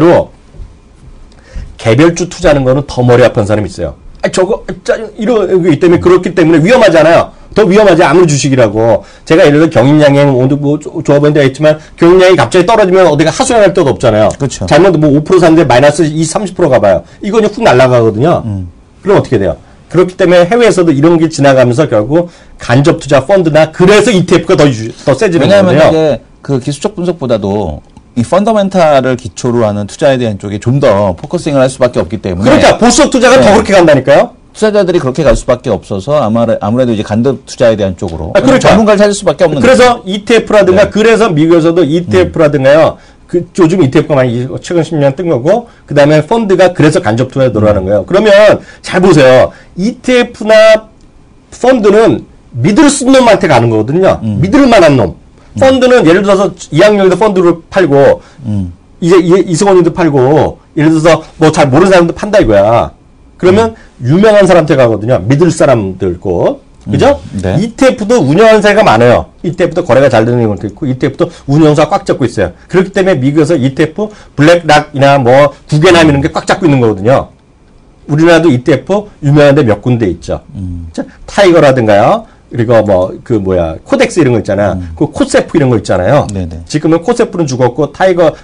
개별주 투자하는 거는 더 머리 아픈 사람이 있어요. 이런 게 때문에 그렇기 때문에 위험하잖아요. 더 위험하지 아무리 주식이라고. 제가 예를 들어 경인양행 오늘 뭐 조합원도 했지만 경인양이 갑자기 떨어지면 어디가 하소연할 데도 없잖아요. 그렇죠. 잘못 뭐 5% 샀는데 마이너스 30% 가봐요. 이거 훅 날아가거든요. 그럼 어떻게 돼요? 그렇기 때문에 해외에서도 이런 게 지나가면서 결국 간접 투자 펀드나 그래서 ETF가 더 세지는 거예요. 왜냐하면 이게 그 기술적 분석보다도 이 펀더멘탈을 기초로 하는 투자에 대한 쪽에 좀 더 포커싱을 할 수밖에 없기 때문에. 그러니까 보수적 투자가 더 그렇게 간다니까요. 투자자들이 그렇게 갈 수밖에 없어서 아무래도 이제 간접 투자에 대한 쪽으로 그러니까. 전문가를 찾을 수밖에 없는. 그래서 거죠. ETF라든가 그래서 미국에서도 ETF라든가요. 요즘 ETF가 많이 최근 10년 뜬 거고 그다음에 펀드가 그래서 간접 투자에 들어가는 거예요. 그러면 잘 보세요. ETF나 펀드는 믿을 수 있는 놈한테 가는 거거든요. 믿을 만한 놈. 펀드는 예를 들어서 이학년에도 펀드를 팔고 이제 이승원이도 팔고 예를 들어서 뭐 잘 모르는 사람도 판다 이거야. 그러면 유명한 사람한테 가거든요. 믿을 사람들 거. 그죠? 네. ETF도 운영사가 많아요. ETF도 거래가 잘 되는 것도 있고, ETF도 운영사가 꽉 잡고 있어요. 그렇기 때문에 미국에서 ETF, 블랙락이나 뭐, 구겐함 이런 게 꽉 잡고 있는 거거든요. 우리나라도 ETF 유명한 데 몇 군데 있죠. 타이거라든가요. 그리고 뭐, 코덱스 이런 거 있잖아. 그 코세프 이런 거 있잖아요. 네네. 지금은 코세프는 죽었고, 타이거,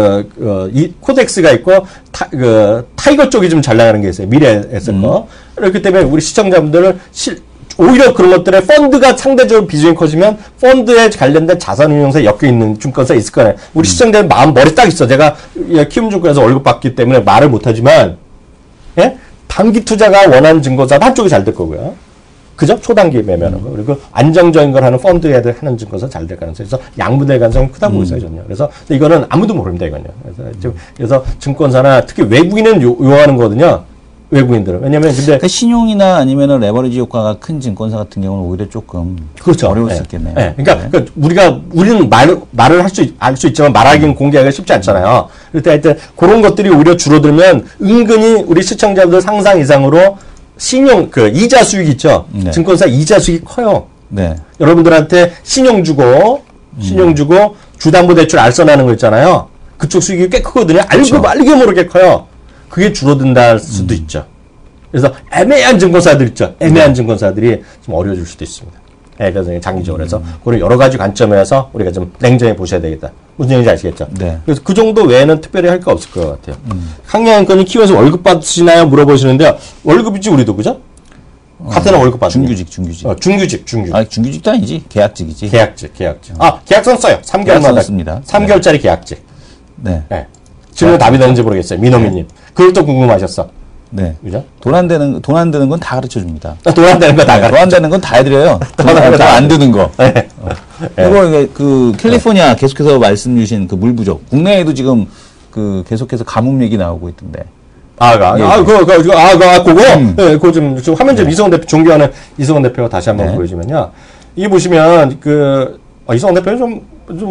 코덱스가 있고, 타이거 쪽이 좀 잘 나가는 게 있어요. 미래에서 거. 그렇기 때문에 우리 시청자분들은 오히려 그런 것들에 펀드가 상대적으로 비중이 커지면 펀드에 관련된 자산운용사에 엮여있는 증권사 있을 거예요. 우리 시청자들 머리 딱 있어. 제가 키움증권에서 월급 받기 때문에 말을 못하지만, 예? 단기 투자가 원하는 증권사도 한쪽이 잘 될 거고요. 그죠? 초단기 매매하는 거. 그리고 안정적인 걸 하는 펀드에 하는 증권사 잘 될 가능성이 있어서 양분될 가능성이 크다고 있어요, 저는요. 그래서 이거는 아무도 모릅니다, 이건요. 그래서 증권사나 특히 외국인은 요하는 거거든요. 외국인들은. 왜냐면 근데. 그러니까 신용이나 아니면은 레버리지 효과가 큰 증권사 같은 경우는 오히려 조금. 그렇죠. 어려울 수 있겠네요. 네. 그러니까 우리는 말을 할 수 있지만 말하기는 공개하기가 쉽지 않잖아요. 그럴 때 하여튼 그런 것들이 오히려 줄어들면 은근히 우리 시청자들 상상 이상으로 이자 수익이 있죠. 네. 증권사 이자 수익이 커요. 네. 여러분들한테 신용 주고 주담보대출 알선하는 거 있잖아요. 그쪽 수익이 꽤 크거든요. 그렇죠. 알게 모르게 커요. 그게 줄어든다 수도 있죠. 그래서 애매한 증권사들 있죠. 애매한 증권사들이 좀 어려워질 수도 있습니다. 그래서 장기적으로 해서 그런 여러 가지 관점에서 우리가 좀 냉정히 보셔야 되겠다. 무슨 얘기인지 아시겠죠? 네. 그래서 그 정도 외에는 특별히 할 거 없을 것 같아요. 강양권이 키워서 월급 받으시나요? 물어보시는데요. 월급이지 우리도 그죠? 같은 월급 받는 중규직. 중규직. 아, 중규직도 아니지. 계약직이지. 계약직. 계약선 써요. 3개월마다. 씁니다. 3개월짜리 계약직. 네. 지금 답이 되는지 모르겠어요. 민호미님. 그것도 궁금하셨어. 네. 그죠? 돈 안 되는 건 다 가르쳐 줍니다. 돈 안 되는 거 다 가르쳐. 돈 안 되는 건 다 해드려요. 돈 안 드는 거. 네. 그리고 캘리포니아 계속해서 말씀 주신 그 물 부족. 국내에도 지금 계속해서 가뭄 얘기 나오고 있던데. 그거 좀 화면 좀 이성원 대표, 존경하는 이성원 대표가 다시 한번 보여주면요. 이게 보시면, 이성원 대표는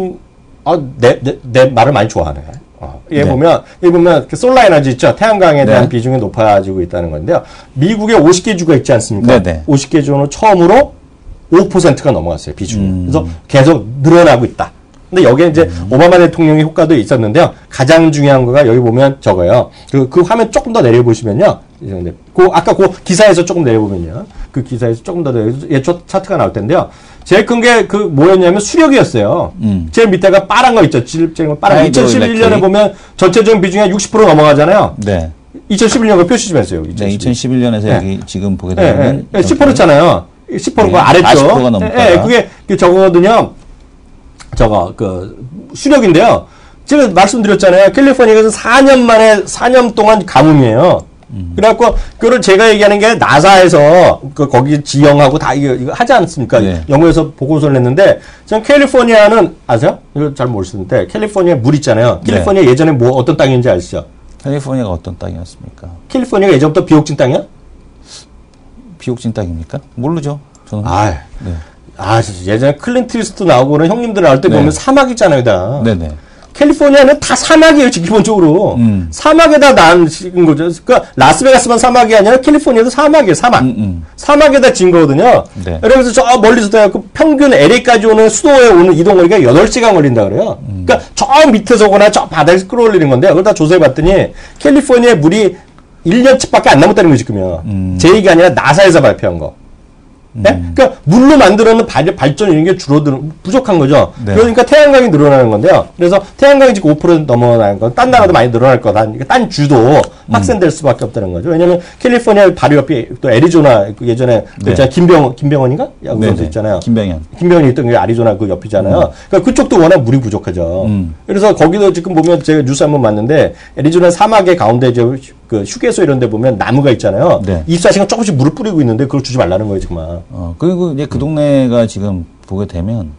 내 말을 많이 좋아하네. 얘 보면 솔라 에너지 있죠. 태양광에 대한 비중이 높아지고 있다는 건데요. 미국에 50개 주가 있지 않습니까? 50개 주는 처음으로 5%가 넘어갔어요, 비중이. 그래서 계속 늘어나고 있다. 근데 여기에 이제 오바마 대통령의 효과도 있었는데요. 가장 중요한 거가 여기 보면 저거예요. 그 화면 조금 더 내려보시면요. 아까 그 기사에서 조금 내려보면요. 그 기사에서 조금 더 차트가 나올 텐데요. 제일 큰 게 뭐였냐면 수력이었어요. 제일 밑에가 빠른 거 있죠. 빠른 2011년에 보면 전체적인 비중이 60% 넘어가잖아요. 네. 2011년 거 표시 좀 해주세요. 네, 2011년에서 여기 지금 보게 되면 10%잖아요. 10%가 아래쪽. 40%가 넘다. 그게 저거거든요. 수력인데요. 제가 말씀드렸잖아요. 캘리포니아에서 4년 동안 가뭄이에요. 그래갖고, 그걸 제가 얘기하는 게 나사에서, 거기 지형하고 다 이거 하지 않습니까? 네. 영어에서 보고서를 냈는데, 전 캘리포니아는, 아세요? 이거 잘 모르시는데, 캘리포니아 물 있잖아요. 캘리포니아 예전에 어떤 땅인지 아시죠? 캘리포니아가 어떤 땅이었습니까? 캘리포니아가 예전부터 비옥진 땅이야? 비옥진 땅입니까? 모르죠. 저는. 예전에 클린트 이스트 나오고는 형님들 나올 때 보면 사막이잖아요, 다. 네네. 캘리포니아는 다 사막이에요, 기본적으로. 사막에다 난 거죠. 그러니까 라스베가스만 사막이 아니라 캘리포니아도 사막이에요, 사막. 사막에다 진 거거든요. 네. 그래서 저 멀리서 그 평균 LA까지 오는 수도에 오는 이동거리가 8시간 걸린다 그래요. 그러니까 저 밑에서 오거나 저 바닥에서 끌어올리는 건데, 그걸 다 조사해 봤더니 캘리포니아 물이 1년치밖에 안 남았다는 거지, 지금요. 제 얘기가 아니라 나사에서 발표한 거. 네? 그러니까 물로 만들어놓는 발전 이런 게 부족한 거죠. 네. 그러니까 태양광이 늘어나는 건데요. 그래서 태양광이 지금 5% 넘어나는 건 딴 나라도 많이 늘어날 거다. 그러니까 딴 주도 확산될 수밖에 없다는 거죠. 왜냐하면 캘리포니아 바로 옆에 또 애리조나 예전에 김병헌인가? 야구 선수 있잖아요. 김병현이 있던 게 애리조나 그 옆이잖아요. 그러니까 그쪽도 워낙 물이 부족하죠. 그래서 거기도 지금 보면 제가 뉴스 한번 봤는데 애리조나 사막의 가운데 그 휴게소 이런 데 보면 나무가 있잖아요. 24시간 조금씩 물을 뿌리고 있는데 그걸 주지 말라는 거예요, 지금. 그리고 이제 그 동네가 지금 보게 되면,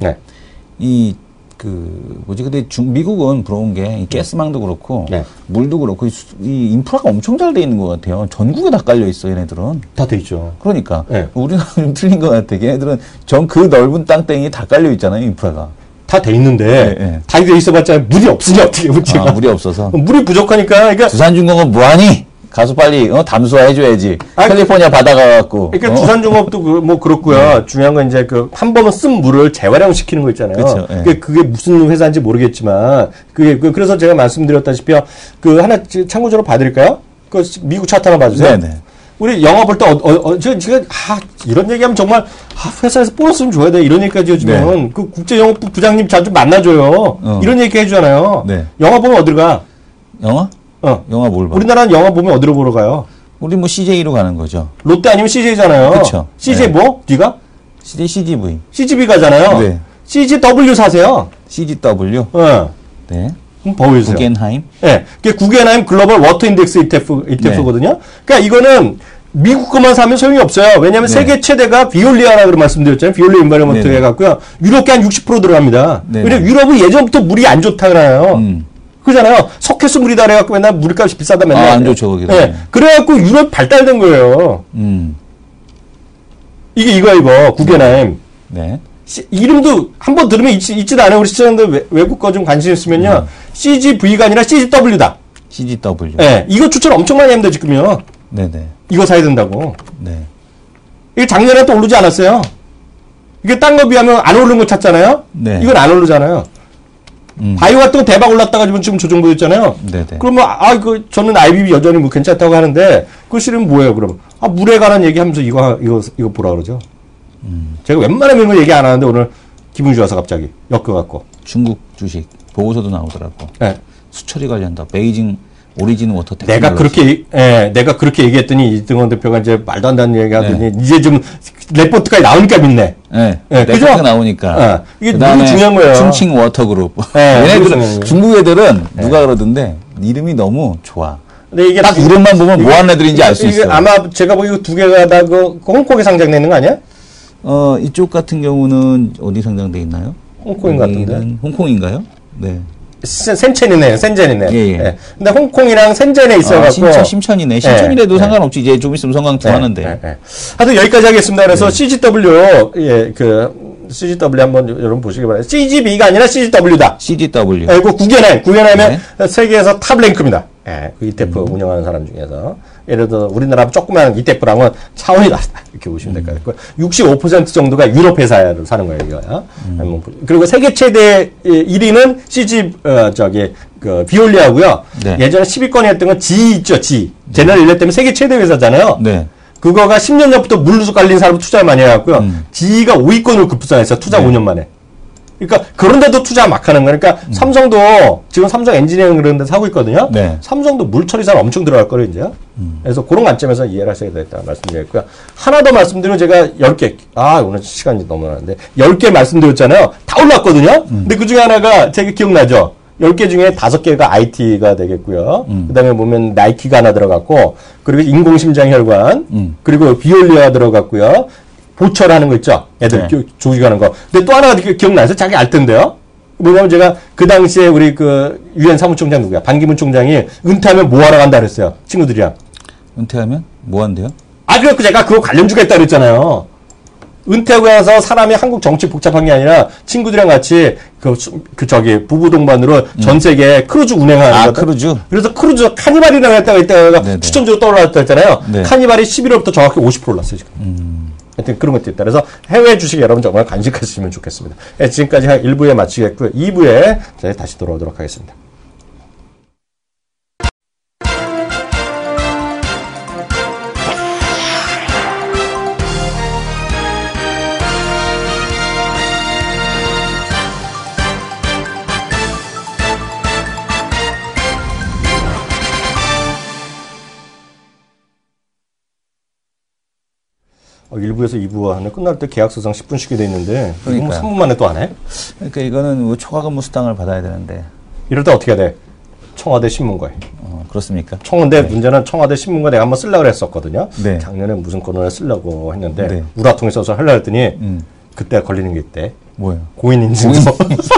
근데 미국은 부러운 게, 이 가스망도 그렇고, 물도 그렇고, 이 인프라가 엄청 잘 돼 있는 것 같아요. 전국에 다 깔려 있어, 얘네들은. 다 돼 있죠. 그러니까. 우리나라 좀 틀린 것 같아. 얘네들은 그 넓은 땅땡이 다 깔려 있잖아요, 인프라가. 다 돼 있는데, 다 돼 있어봤자 물이 없으니 어떻게 문제가. 물이 없어서. 물이 부족하니까, 그러니까. 두산중공업 뭐하니? 가서 빨리 담수화 해줘야지. 캘리포니아 바다 가갖고. 그러니까 두산종업도 뭐 그렇고요. 중요한 건 이제 그 한 번은 쓴 물을 재활용시키는 거 있잖아요. 그렇죠. 그게 무슨 회사인지 모르겠지만 그래서 제가 말씀드렸다시피 그 하나 참고적으로 봐드릴까요? 그 미국 차트 하나 봐주세요. 네네. 우리 영화 볼 때 제가 이런 얘기하면 정말 회사에서 보너스 좀 줘야 돼 이런 얘기까지 해주면 네. 그 국제영업부 부장님 자주 만나줘요. 이런 얘기 해주잖아요. 네. 영화 보면 어디로 가? 영화? 영화 뭘 봐? 우리나라는 영화 보면 어디로 보러 가요? 우리 뭐 CJ로 가는 거죠. 롯데 아니면 CJ잖아요. 그렇죠. CJ 네. 뭐? 뒤가? CJ CGV. CGV 가잖아요. 네. CGW 사세요. CGW? 네. 보여주세요. 구겐하임? 네. 그게 구겐하임 글로벌 워터 인덱스 ETF거든요. 네. 그러니까 이거는 미국 것만 사면 소용이 없어요. 왜냐하면 네. 세계 최대가 비올리아라고 말씀드렸잖아요. 비올리아 인바이러먼트 해갖고요. 유럽계 한 60% 들어갑니다. 왜냐면 유럽은 예전부터 물이 안 좋다잖아요. 그러잖아요. 석회수 물이다 그래갖고 맨날 물값이 비싸다 맨날. 안 좋죠, 거기다. 네. 그래갖고 유럽 발달된 거예요. 이거, 구겐하임. 네. 이름도 한번 들으면 있지도 않아요. 우리 시청자들 외국 거 좀 관심 있으면요. CGV가 아니라 CGW다. CGW. 네. 이거 추천 엄청 많이 합니다, 지금요. 네네. 이거 사야 된다고. 네. 이게 작년에 또 오르지 않았어요. 이게 딴 거 비하면 안 오르는 거 찾잖아요. 네. 이건 안 오르잖아요. 바이오 같은 거 대박 올랐다가 지금 조정 보였잖아요. 네네. 그러면 저는 IBB 여전히 뭐 괜찮다고 하는데 그거 실은 뭐예요, 그러면? 물에 관한 얘기하면서 이거 보라 그러죠. 제가 웬만하면 이거 얘기 안 하는데 오늘 기분이 좋아서 갑자기 엮여갖고. 중국 주식 보고서도 나오더라고. 네. 수처리 관련다. 베이징 오리진 워터 내가 그렇게 얘기했더니 이등원 대표가 이제 말도 안 되는 얘기 하더니 네. 이제 좀 레포트까지 나오니까 믿네. 네. 레포트 나오니까. 이게 너무 중요한 거예요. 충칭 워터그룹. 얘네들은 중국 애들은 누가 그러던데 이름이 너무 좋아. 근데 이게 딱 이름만 보면 뭐 하는 애들인지 알 수 있어. 아마 제가 보기 두 개가 다 그 홍콩에 상장돼 있는 거 아니야? 이쪽 같은 경우는 어디 상장돼 있나요? 홍콩인 것 같은데. 홍콩인가요? 네. 센첸이네요. 센젠이네. 예. 예. 근데 홍콩이랑 센젠에 있어갖고. 심천이네. 심천이라도 상관없지. 이제 좀 있으면 성강투 하는데. 하여튼 여기까지 하겠습니다. 그래서 CGW, CGW 한번 여러분 보시기 바랍니다. CGV가 아니라 CGW다. CGW. 그리고 구겐하임의 세계에서 탑 랭크입니다. 그 ETF 운영하는 사람 중에서. 예를 들어 우리나라 조그마한 ETF랑은 차원이 낮다. 이렇게 보시면 될 것 같고요. 65% 정도가 유럽 회사를 사는 거예요, 이거야. 그리고 세계 최대 1위는 비올리아고요. 네. 예전에 10위권에 했던 건 G 있죠, G. 제너럴 일렉 때문에 세계 최대 회사잖아요. 네. 그거가 10년 전부터 물로 깔린 사람 투자를 많이 해갖고요. G가 5위권으로 급부상했어요. 투자 5년 만에. 그러니까 그런데도 투자 막 하는 거예요. 그러니까 삼성도 지금 삼성 엔지니어링 그런 데 사고 있거든요. 네. 삼성도 물 처리사는 엄청 들어갈 거예요, 이제. 그래서 그런 관점에서 이해를 하셔야 되겠다 말씀드렸고요. 하나 더 말씀드리면 제가 10개, 오늘 시간이 너무 많은데 10개 말씀드렸잖아요. 다 올랐거든요. 근데 그 중에 하나가 제가 기억나죠? 10개 중에 5개가 IT가 되겠고요. 그 다음에 보면 나이키가 하나 들어갔고, 그리고 인공심장혈관, 그리고 비올리아가 들어갔고요. 보철하는 거 있죠? 애들 조직하는 거. 근데 또 하나가 기억나세요? 자기 알 텐데요? 뭐냐면 제가 그 당시에 우리 유엔 사무총장 누구야? 반기문 총장이 은퇴하면 뭐 하러 간다 그랬어요? 친구들이랑. 은퇴하면? 뭐 한대요? 그래갖고 제가 그거 관련주가 있다 그랬잖아요. 은퇴하고 나서 사람이 한국 정치 복잡한 게 아니라 친구들이랑 같이 부부 동반으로 전 세계 크루즈 운행하는 거. 크루즈? 그래서 크루즈 카니발이라고 했다가 이따가 추천주로 떠올랐다 했잖아요. 네. 카니발이 11월부터 정확히 50% 올랐어요, 지금. 하여튼 그런 것도 있다. 그래서 해외 주식 여러분 정말 관심 가지시면 좋겠습니다. 지금까지 1부에 마치겠고요. 2부에 저희 다시 돌아오도록 하겠습니다. 일부에서 2부 하네. 끝날 때 계약서상 10분 쉬게 돼 있는데 이거 뭐 3분 만에 또 안 해? 그러니까 이거는 초과근무 수당을 받아야 되는데 이럴 때 어떻게 해야 돼? 청와대 신문고에. 그렇습니까? 근데 문제는 청와대 신문고 내가 한번 쓰려고 했었거든요. 네. 작년에 무슨 코너를 쓰려고 했는데 우라통에 써서 하려고 했더니 그때 걸리는 게 있대. 뭐예요? 공인인증서.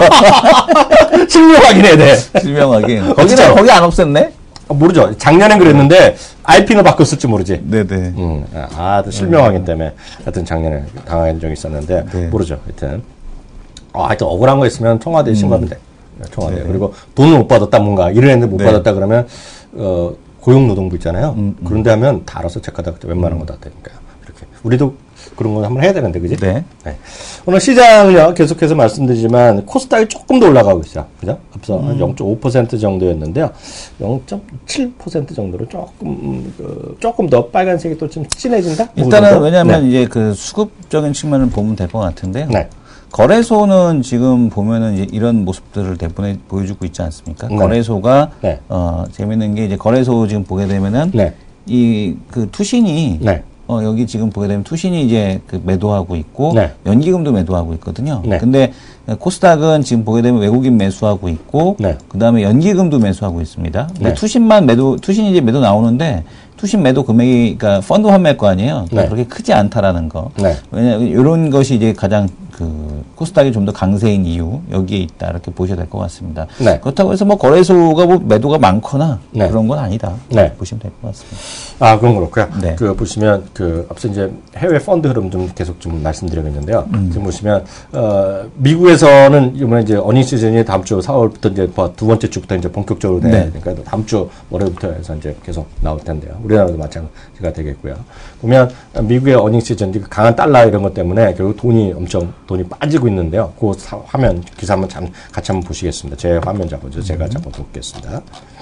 실명 확인해야 돼. 실명 확인. 거기 안 없앴네? 모르죠. 작년엔 그랬는데 IP는 바꿨을지 모르지. 네네. 또 실명 확인 때문에 하여튼 작년에 당한 적이 있었는데 모르죠. 하여튼 억울한 거 있으면 청와대에 신고하면 돼. 청와대. 그리고 돈을 못 받았다 뭔가 이랬는데 못 받았다 그러면 고용노동부 있잖아요. 그런데 하면 다 알아서 체크하다 웬만한 거 다 되니까요. 이렇게 우리도 그런 거 한번 해야 되는데, 그지? 네. 네. 오늘 시장은요, 계속해서 말씀드리지만, 코스닥이 조금 더 올라가고 있어요. 그죠? 앞서 한 0.5% 정도였는데요. 0.7% 정도로 조금 더 빨간색이 또 좀 진해진다? 일단은, 왜냐하면 네. 이제 그 수급적인 측면을 보면 될 것 같은데요. 네. 거래소는 지금 보면은 이제 이런 모습들을 대부분 보여주고 있지 않습니까? 네. 거래소가, 네. 재밌는 게 이제 거래소 지금 보게 되면은, 네. 이 그 투신이, 네. 여기 지금 보게 되면 투신이 이제 그 매도하고 있고, 네. 연기금도 매도하고 있거든요. 네. 근데 코스닥은 지금 보게 되면 외국인 매수하고 있고, 네. 그 다음에 연기금도 매수하고 있습니다. 근데 네. 투신이 이제 매도 나오는데, 투신 매도 금액이, 그러니까 펀드 환매일 거 아니에요? 그러니까 네. 그렇게 크지 않다라는 거. 네. 왜냐면 이런 것이 이제 가장 그 코스닥이 좀 더 강세인 이유, 여기에 있다. 이렇게 보셔야 될 것 같습니다. 네. 그렇다고 해서 뭐 거래소가 뭐 매도가 많거나 네. 그런 건 아니다. 네. 보시면 될 것 같습니다. 아, 그건 그렇고요. 네. 그 보시면 앞서 이제 해외 펀드 흐름 좀 계속 좀 말씀드리겠는데요. 지금 보시면, 미국에서는 이번에 이제 어닝 시즌이 다음 주 4월부터 이제 두 번째 주부터 이제 본격적으로 네. 그러니까 다음 주 월요일부터 해서 이제 계속 나올 텐데요. 우리나라도 마찬가지가 되겠고요. 보면 미국의 어닝 시즌, 강한 달러 이런 것 때문에 결국 돈이 빠지고 있는데요. 그 화면, 기사 한번 같이 한번 보시겠습니다. 제 화면 잡아줘. 제가 잡아보겠습니다.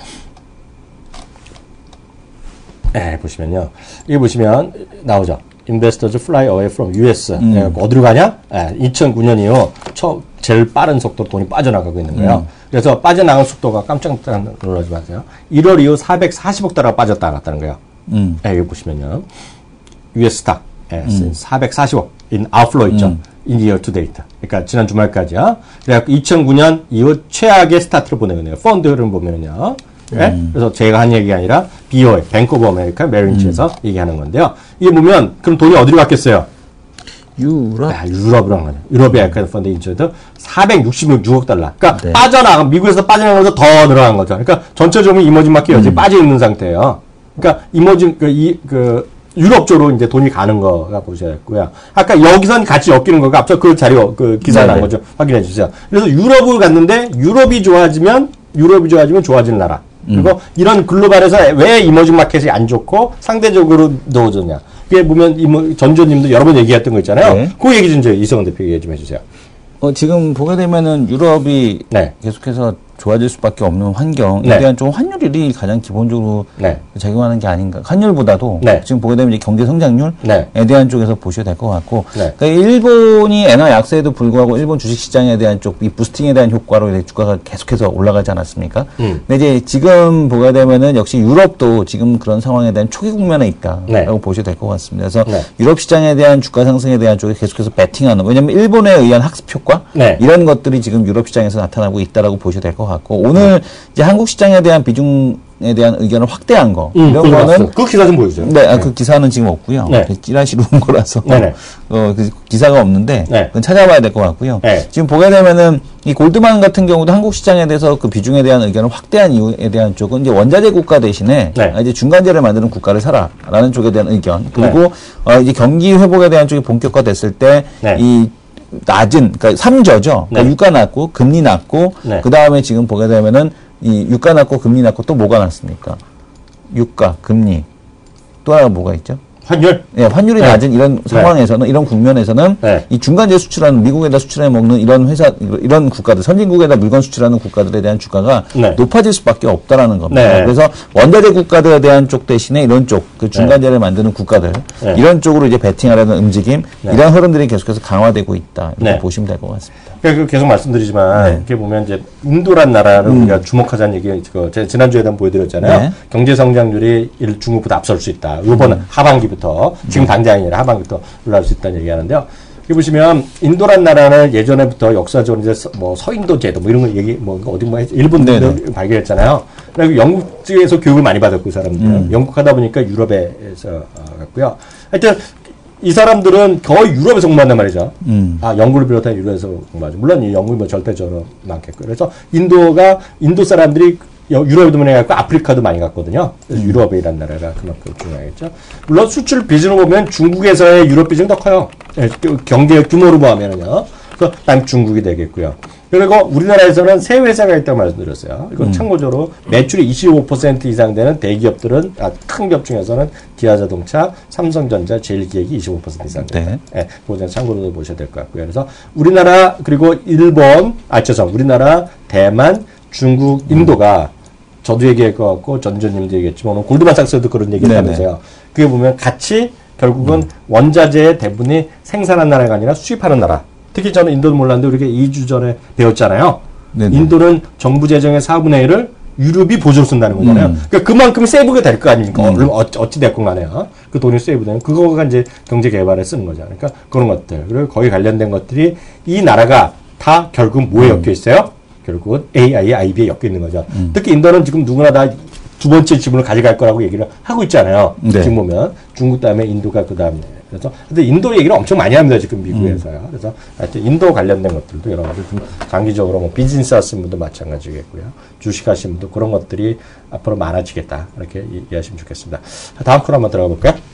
네, 보시면요. 여기 보시면 나오죠. Investors fly away from US. 어디로 가냐? 네, 2009년 이후 제일 빠른 속도로 돈이 빠져나가고 있는 거예요. 그래서 빠져나간 속도가 깜짝 놀라지 마세요. 1월 이후 440억 달러가 빠졌다 나갔다는 거예요. 네, 여기 보시면요. US 스탁 440억 in outflow 있죠. in year to date. 그러니까 지난 주말까지요. 그래서 2009년 이후 최악의 스타트를 보내거든요. 펀드 흐름 보면은요. 네? 그래서 제가 한 얘기가 아니라 BOA, 뱅크 오브 아메리카 메릴린치에서 얘기하는 건데요. 이게 보면 그럼 돈이 어디로 갔겠어요? 유럽? 네, 유럽으로 간 거죠. 유럽의 알카드 펀드 인처도 466억 달러. 그러니까 네. 빠져나간, 미국에서 빠져나가면서 더 늘어난 거죠. 그러니까 전체적으로 이머징 마켓이 여전히 빠져 있는 상태예요. 그러니까 유럽 쪽으로 이제 돈이 가는 거가 보셔야겠고요. 아까 여기선 같이 엮이는 거가 앞서 그 자리, 기사 난 거죠. 확인해 주세요. 그래서 유럽을 갔는데 유럽이 좋아지면 좋아지는 나라. 그리고 이런 글로벌에서 왜 이머징 마켓이 안 좋고 상대적으로 넣어졌냐. 그게 보면 전조님도 여러 번 얘기했던 거 있잖아요. 네. 그 얘기 좀 이성원 대표 얘기 좀 해주세요. 지금 보게 되면은 유럽이 네. 계속해서 좋아질 수밖에 없는 환경에 네. 대한 좀 환율이 가장 기본적으로 네. 작용하는 게 아닌가. 환율보다도 네. 지금 보게 되면 이제 경제 성장률에 네. 대한 쪽에서 보셔야 될 것 같고, 네. 그러니까 일본이 엔화 약세에도 불구하고 일본 주식시장에 대한 쪽, 이 부스팅에 대한 효과로 주가가 계속해서 올라가지 않았습니까? 근데 이제 지금 보게 되면은 역시 유럽도 지금 그런 상황에 대한 초기 국면에 있다라고 네. 보셔야 될 것 같습니다. 그래서 네. 유럽 시장에 대한 주가 상승에 대한 쪽에 계속해서 배팅하는, 왜냐하면 일본에 의한 학습 효과 네. 이런 것들이 지금 유럽 시장에서 나타나고 있다라고 보셔야 될 것 같고, 오늘 이제 한국 시장에 대한 비중에 대한 의견을 확대한 거 이런 거는 그 기사 좀 보여주세요. 네, 네. 그 기사는 지금 없고요. 네. 찌라시로 온 거라서 그 기사가 없는데 네. 그건 찾아봐야 될 것 같고요. 네. 지금 보게 되면은 이 골드만 같은 경우도 한국 시장에 대해서 그 비중에 대한 의견을 확대한 이유에 대한 쪽은 이제 원자재 국가 대신에 네. 이제 중간재를 만드는 국가를 사라라는 쪽에 대한 의견, 그리고 네. 이제 경기 회복에 대한 쪽이 본격화됐을 때 이 낮은, 그러니까 3저죠. 그러니까 네. 유가 낮고, 금리 낮고, 네. 그 다음에 지금 보게 되면은, 이 유가 낮고, 금리 낮고, 또 뭐가 낮습니까? 유가, 금리. 또 하나가 뭐가 있죠? 환율? 네, 환율이 네. 낮은 이런 상황에서는, 네. 이런 국면에서는, 네. 이 중간재 수출하는, 미국에다 수출해 먹는 이런 회사, 이런 국가들, 선진국에다 물건 수출하는 국가들에 대한 주가가 네. 높아질 수밖에 없다라는 겁니다. 네. 그래서 원자재 국가들에 대한 쪽 대신에 이런 쪽, 그 중간재를 네. 만드는 국가들, 네. 이런 쪽으로 이제 배팅하려는 움직임, 네. 이런 흐름들이 계속해서 강화되고 있다. 이렇게 네. 보시면 될 것 같습니다. 계속 말씀드리지만, 네. 이렇게 보면 이제 인도란 나라를 우리가 주목하자는 얘기, 제가 지난주에도 한번 보여드렸잖아요. 네. 경제 성장률이 중국보다 앞설 수 있다. 이번 하반기부터, 지금 당장이 아니라 하반기부터 올라갈 수 있다는 얘기 하는데요. 여기 보시면, 인도란 나라는 예전에부터 역사적으로 이제 서인도 제도, 이런 거 일본도 발견했잖아요. 그리고 영국 쪽에서 교육을 많이 받았고, 이 사람들은. 영국 하다 보니까 유럽에서 갔고요. 하여튼, 이 사람들은 거의 유럽에서 공부한단 말이죠. 영국을 비롯한 유럽에서 공부하죠. 물론 영국이 절대적으로 많겠고. 그래서 인도 사람들이 유럽에도 많이 갔고 아프리카도 많이 갔거든요. 그래서 유럽이라는 나라가 그만큼 중요하겠죠. 물론 수출 비중을 보면 중국에서의 유럽 비중이 더 커요. 경제 규모로 보면은요. 그래서 다음 중국이 되겠고요. 그리고 우리나라에서는 세 회사가 있다고 말씀드렸어요. 이건 참고적으로 매출이 25% 이상 되는 대기업들은, 큰 기업 중에서는 기아자동차, 삼성전자, 제일기획이 25% 이상 됩니다. 네. 그거 참고로 보셔야 될 것 같고요. 그래서 우리나라, 그리고 일본, 우리나라, 대만, 중국, 인도가 저도 얘기할 것 같고 전조님도 얘기했지만 오늘 골드만삭스도 그런 얘기를 하면서요. 그게 보면 같이 결국은 원자재의 대부분이 생산한 나라가 아니라 수입하는 나라. 특히 저는 인도는 몰랐는데 우리가 2주 전에 배웠잖아요. 네네. 인도는 정부 재정의 4분의 1을 유럽이 보조를 쓴다는 거잖아요. 그러니까 그만큼 세이브가 될 거 아닙니까? 어찌 됐건 간에요. 그 돈이 세이브되는 그거가 이제 경제 개발에 쓰는 거죠. 그러니까 그런 것들. 그리고 거기 관련된 것들이 이 나라가 다 결국 뭐에 엮여 있어요? 결국은 AI, IB에 엮여 있는 거죠. 특히 인도는 지금 누구나 다 두 번째 지분을 가져갈 거라고 얘기를 하고 있잖아요. 네. 지금 보면 중국 다음에 인도가 그 다음에. 그래서 근데 인도 얘기를 엄청 많이 합니다. 지금 미국에서요. 그래서 하여튼 인도 관련된 것들도 여러 가지 좀 장기적으로 뭐 비즈니스 하시는 분도 마찬가지겠고요. 주식 하시는 분도 그런 것들이 앞으로 많아지겠다. 이렇게 이해하시면 좋겠습니다. 다음 코너 한번 들어가 볼까요?